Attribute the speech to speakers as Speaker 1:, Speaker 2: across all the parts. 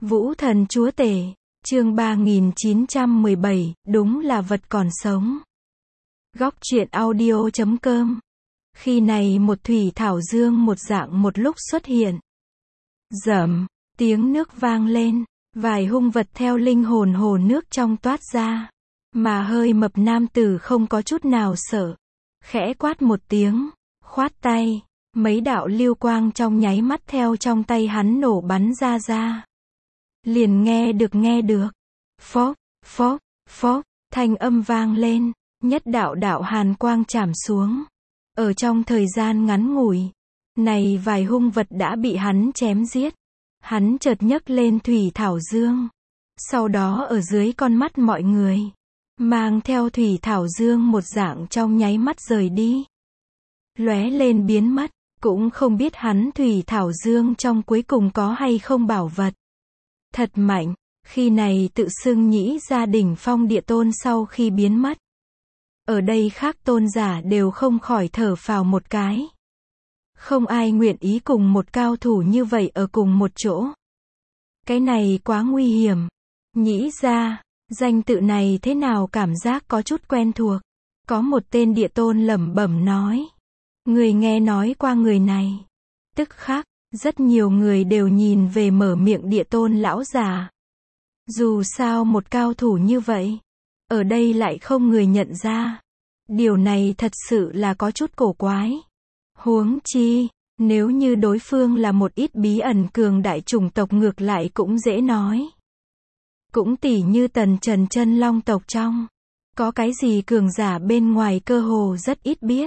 Speaker 1: Vũ thần chúa tể, chương 3917, đúng là vật còn sống. Góc truyện audio.com. Khi này một thủy thảo dương một dạng một lúc xuất hiện. Rầm, tiếng nước vang lên, vài hung vật theo linh hồn hồ nước trong toát ra. Mà hơi mập nam tử không có chút nào sợ. Khẽ quát một tiếng, khoát tay, mấy đạo lưu quang trong nháy mắt theo trong tay hắn nổ bắn ra. Liền nghe được. Phốc, phốc, phốc, thanh âm vang lên, nhất đạo hàn quang chảm xuống. Ở trong thời gian ngắn ngủi, này vài hung vật đã bị hắn chém giết. Hắn chợt nhấc lên thủy thảo dương. Sau đó ở dưới con mắt mọi người, mang theo thủy thảo dương một dạng trong nháy mắt rời đi. Lóe lên biến mất, cũng không biết hắn thủy thảo dương trong cuối cùng có hay không bảo vật. Thật mạnh, khi này tự xưng nhĩ gia đỉnh phong địa tôn sau khi biến mất. Ở đây khác tôn giả đều không khỏi thở phào một cái. Không ai nguyện ý cùng một cao thủ như vậy ở cùng một chỗ. Cái này quá nguy hiểm. Nhĩ gia, danh tự này thế nào cảm giác có chút quen thuộc. Có một tên địa tôn lẩm bẩm nói. Người nghe nói qua người này. Tức khắc, rất nhiều người đều nhìn về mở miệng địa tôn lão già. Dù sao một cao thủ như vậy, ở đây lại không người nhận ra. Điều này thật sự là có chút cổ quái. Huống chi, nếu như đối phương là một ít bí ẩn cường đại chủng tộc ngược lại cũng dễ nói. Cũng tỉ như Tần Trần chân long tộc trong. Có cái gì cường giả bên ngoài cơ hồ rất ít biết.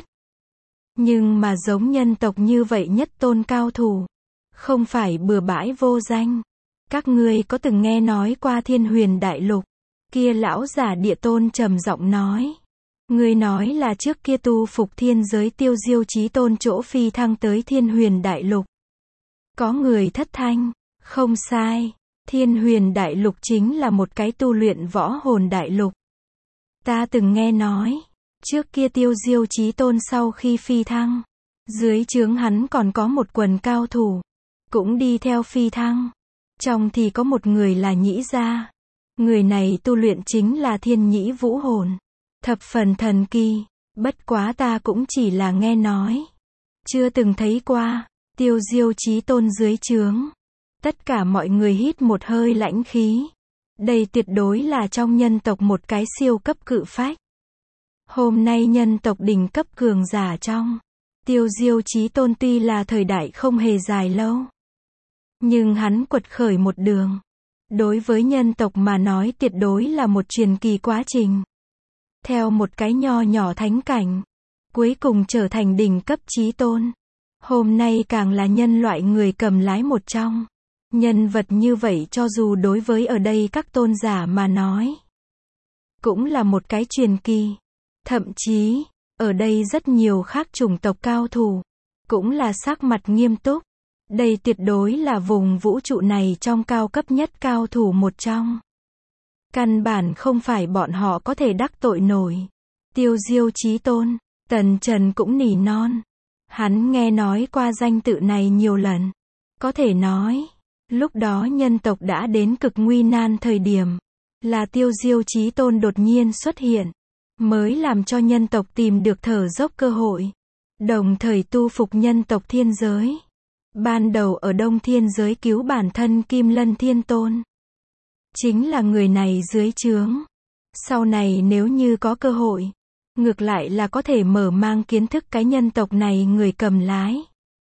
Speaker 1: Nhưng mà giống nhân tộc như vậy nhất tôn cao thủ. Không phải bừa bãi vô danh. Các ngươi có từng nghe nói qua Thiên Huyền Đại Lục? Kia lão giả địa tôn trầm giọng nói. Ngươi nói là trước kia tu phục thiên giới Tiêu Diêu Chí Tôn chỗ phi thăng tới Thiên Huyền Đại Lục. Có người thất thanh. Không sai. Thiên Huyền Đại Lục chính là một cái tu luyện võ hồn đại lục. Ta từng nghe nói. Trước kia Tiêu Diêu Chí Tôn sau khi phi thăng, dưới trướng hắn còn có một quần cao thủ, cũng đi theo phi thăng. Trong thì có một người là nhĩ gia. Người này tu luyện chính là thiên nhĩ vũ hồn. Thập phần thần kỳ, bất quá ta cũng chỉ là nghe nói. Chưa từng thấy qua, Tiêu Diêu Chí Tôn dưới trướng. Tất cả mọi người hít một hơi lãnh khí. Đây tuyệt đối là trong nhân tộc một cái siêu cấp cự phách. Hôm nay nhân tộc đỉnh cấp cường giả trong. Tiêu Diêu Chí Tôn tuy là thời đại không hề dài lâu. Nhưng hắn quật khởi một đường. Đối với nhân tộc mà nói tuyệt đối là một truyền kỳ quá trình. Theo một cái nho nhỏ thánh cảnh. Cuối cùng trở thành đỉnh cấp chí tôn. Hôm nay càng là nhân loại người cầm lái một trong. Nhân vật như vậy cho dù đối với ở đây các tôn giả mà nói. Cũng là một cái truyền kỳ. Thậm chí, ở đây rất nhiều khác chủng tộc cao thủ. Cũng là sắc mặt nghiêm túc. Đây tuyệt đối là vùng vũ trụ này trong cao cấp nhất cao thủ một trong. Căn bản không phải bọn họ có thể đắc tội nổi. Tiêu Diêu Chí Tôn, Tần Trần cũng nỉ non. Hắn nghe nói qua danh tự này nhiều lần. Có thể nói, lúc đó nhân tộc đã đến cực nguy nan thời điểm. Là Tiêu Diêu Chí Tôn đột nhiên xuất hiện. Mới làm cho nhân tộc tìm được thở dốc cơ hội. Đồng thời tu phục nhân tộc thiên giới. Ban đầu ở Đông Thiên giới cứu bản thân Kim Lân Thiên Tôn. Chính là người này dưới trướng. Sau này nếu như có cơ hội, ngược lại là có thể mở mang kiến thức cái nhân tộc này người cầm lái.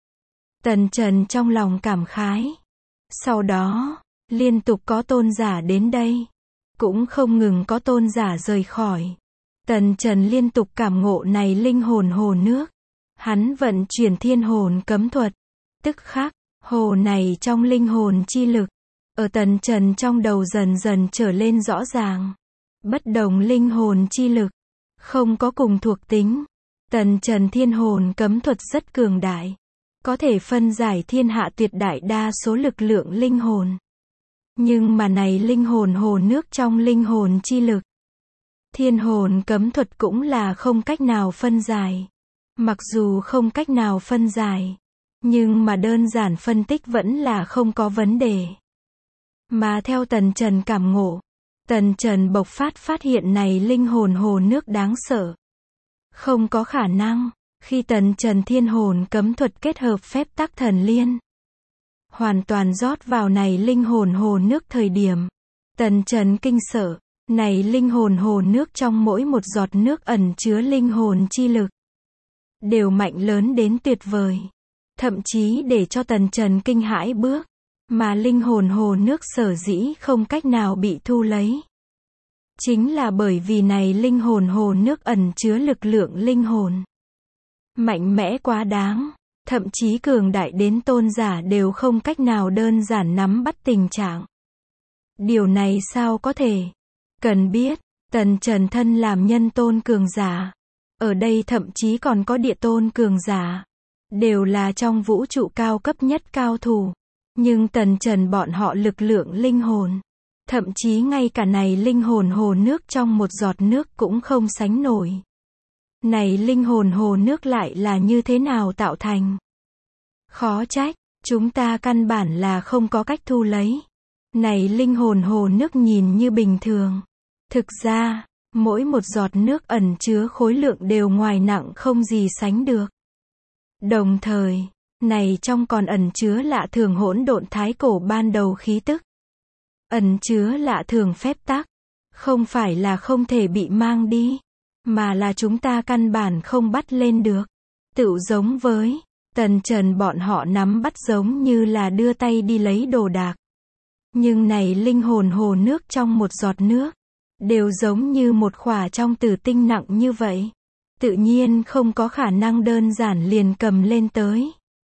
Speaker 1: Tần Trần trong lòng cảm khái. Sau đó, liên tục có tôn giả đến đây. Cũng không ngừng có tôn giả rời khỏi. Tần Trần liên tục cảm ngộ này linh hồn hồ nước. Hắn vận chuyển thiên hồn cấm thuật. Tức khắc, hồ này trong linh hồn chi lực. Ở Tần Trần trong đầu dần dần trở lên rõ ràng. Bất đồng linh hồn chi lực. Không có cùng thuộc tính. Tần Trần thiên hồn cấm thuật rất cường đại. Có thể phân giải thiên hạ tuyệt đại đa số lực lượng linh hồn. Nhưng mà này linh hồn hồ nước trong linh hồn chi lực. Thiên hồn cấm thuật cũng là không cách nào phân giải. Mặc dù không cách nào phân giải. Nhưng mà đơn giản phân tích vẫn là không có vấn đề. Mà theo Tần Trần cảm ngộ, Tần Trần bộc phát hiện này linh hồn hồ nước đáng sợ. Không có khả năng, khi Tần Trần thiên hồn cấm thuật kết hợp phép tắc thần liên, hoàn toàn rót vào này linh hồn hồ nước thời điểm, Tần Trần kinh sợ, này linh hồn hồ nước trong mỗi một giọt nước ẩn chứa linh hồn chi lực, đều mạnh lớn đến tuyệt vời. Thậm chí để cho Tần Trần kinh hãi bước, mà linh hồn hồ nước sở dĩ không cách nào bị thu lấy. Chính là bởi vì này linh hồn hồ nước ẩn chứa lực lượng linh hồn. Mạnh mẽ quá đáng, thậm chí cường đại đến tôn giả đều không cách nào đơn giản nắm bắt tình trạng. Điều này sao có thể? Cần biết, Tần Trần thân làm nhân tôn cường giả. Ở đây thậm chí còn có địa tôn cường giả. Đều là trong vũ trụ cao cấp nhất cao thủ. Nhưng Tần Trần bọn họ lực lượng linh hồn. Thậm chí ngay cả này linh hồn hồ nước trong một giọt nước cũng không sánh nổi. Này linh hồn hồ nước lại là như thế nào tạo thành? Khó trách, chúng ta căn bản là không có cách thu lấy. Này linh hồn hồ nước nhìn như bình thường. Thực ra, mỗi một giọt nước ẩn chứa khối lượng đều ngoài nặng không gì sánh được. Đồng thời, này trong còn ẩn chứa lạ thường hỗn độn thái cổ ban đầu khí tức. Ẩn chứa lạ thường phép tắc. Không phải là không thể bị mang đi, mà là chúng ta căn bản không bắt lên được. Tựu giống với Tần Trần bọn họ nắm bắt giống như là đưa tay đi lấy đồ đạc. Nhưng này linh hồn hồ nước trong một giọt nước, đều giống như một khỏa trong tử tinh nặng như vậy. Tự nhiên không có khả năng đơn giản liền cầm lên tới.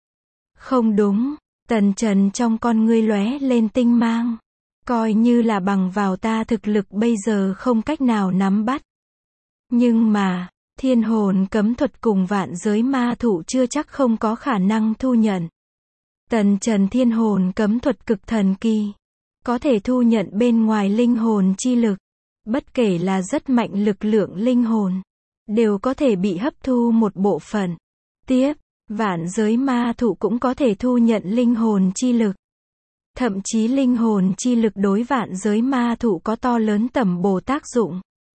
Speaker 1: Không đúng, Tần Trần trong con ngươi lóe lên tinh mang. Coi như là bằng vào ta thực lực bây giờ không cách nào nắm bắt. Nhưng mà, thiên hồn cấm thuật cùng vạn giới ma thụ chưa chắc không có khả năng thu nhận. Tần Trần thiên hồn cấm thuật cực thần kỳ. Có thể thu nhận bên ngoài linh hồn chi lực. Bất kể là rất mạnh lực lượng linh hồn, đều có thể bị hấp thu một bộ phận. Tiếp, vạn giới ma thụ cũng có thể thu nhận linh hồn chi lực. Thậm chí linh hồn chi lực đối vạn giới ma thụ có to lớn tầm bổ tác dụng.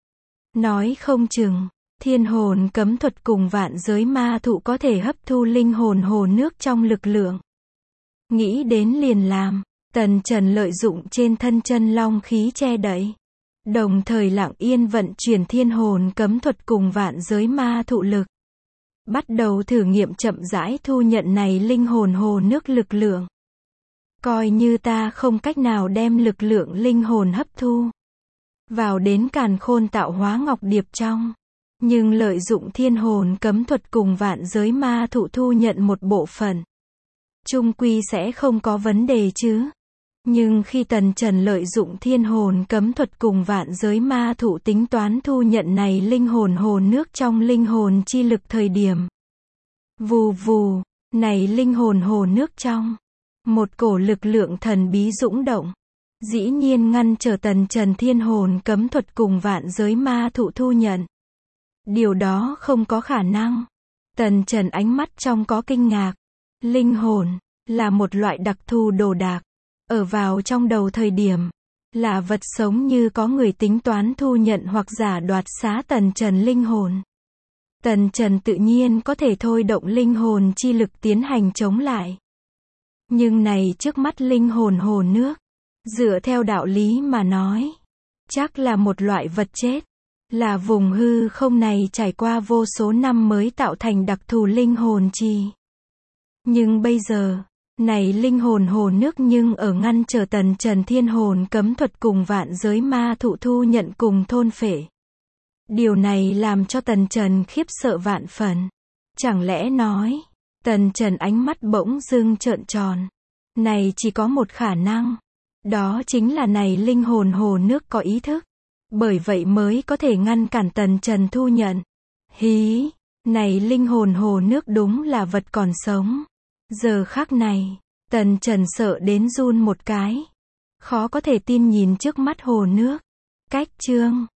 Speaker 1: Nói không chừng, thiên hồn cấm thuật cùng vạn giới ma thụ có thể hấp thu linh hồn hồ nước trong lực lượng. Nghĩ đến liền làm, Tần Trần lợi dụng trên thân chân long khí che đậy. Đồng thời lặng yên vận chuyển thiên hồn cấm thuật cùng vạn giới ma thụ lực. Bắt đầu thử nghiệm chậm rãi thu nhận này linh hồn hồ nước lực lượng. Coi như ta không cách nào đem lực lượng linh hồn hấp thu vào đến càn khôn tạo hóa ngọc điệp trong. Nhưng lợi dụng thiên hồn cấm thuật cùng vạn giới ma thụ thu nhận một bộ phận. Chung quy sẽ không có vấn đề chứ. Nhưng khi Tần Trần lợi dụng thiên hồn cấm thuật cùng vạn giới ma thụ tính toán thu nhận này linh hồn hồ nước trong linh hồn chi lực thời điểm. Vù vù, này linh hồn hồ nước trong. Một cổ lực lượng thần bí dũng động. Dĩ nhiên ngăn trở Tần Trần thiên hồn cấm thuật cùng vạn giới ma thụ thu nhận. Điều đó không có khả năng. Tần Trần ánh mắt trong có kinh ngạc. Linh hồn, là một loại đặc thù đồ đạc. Ở vào trong đầu thời điểm, là vật sống như có người tính toán thu nhận hoặc giả đoạt xá Tần Trần linh hồn. Tần Trần tự nhiên có thể thôi động linh hồn chi lực tiến hành chống lại. Nhưng này trước mắt linh hồn hồ nước, dựa theo đạo lý mà nói, chắc là một loại vật chết. Là vùng hư không này trải qua vô số năm mới tạo thành đặc thù linh hồn chi. Nhưng bây giờ, này linh hồn hồ nước nhưng ở ngăn trở Tần Trần thiên hồn cấm thuật cùng vạn giới ma thụ thu nhận cùng thôn phệ. Điều này làm cho Tần Trần khiếp sợ vạn phần. Chẳng lẽ nói, Tần Trần ánh mắt bỗng dưng trợn tròn. Này chỉ có một khả năng. Đó chính là này linh hồn hồ nước có ý thức. Bởi vậy mới có thể ngăn cản Tần Trần thu nhận. Hí, này linh hồn hồ nước đúng là vật còn sống. Giờ khắc này, Tần Trần sợ đến run một cái. Khó có thể tin nhìn trước mắt hồ nước. Cách chương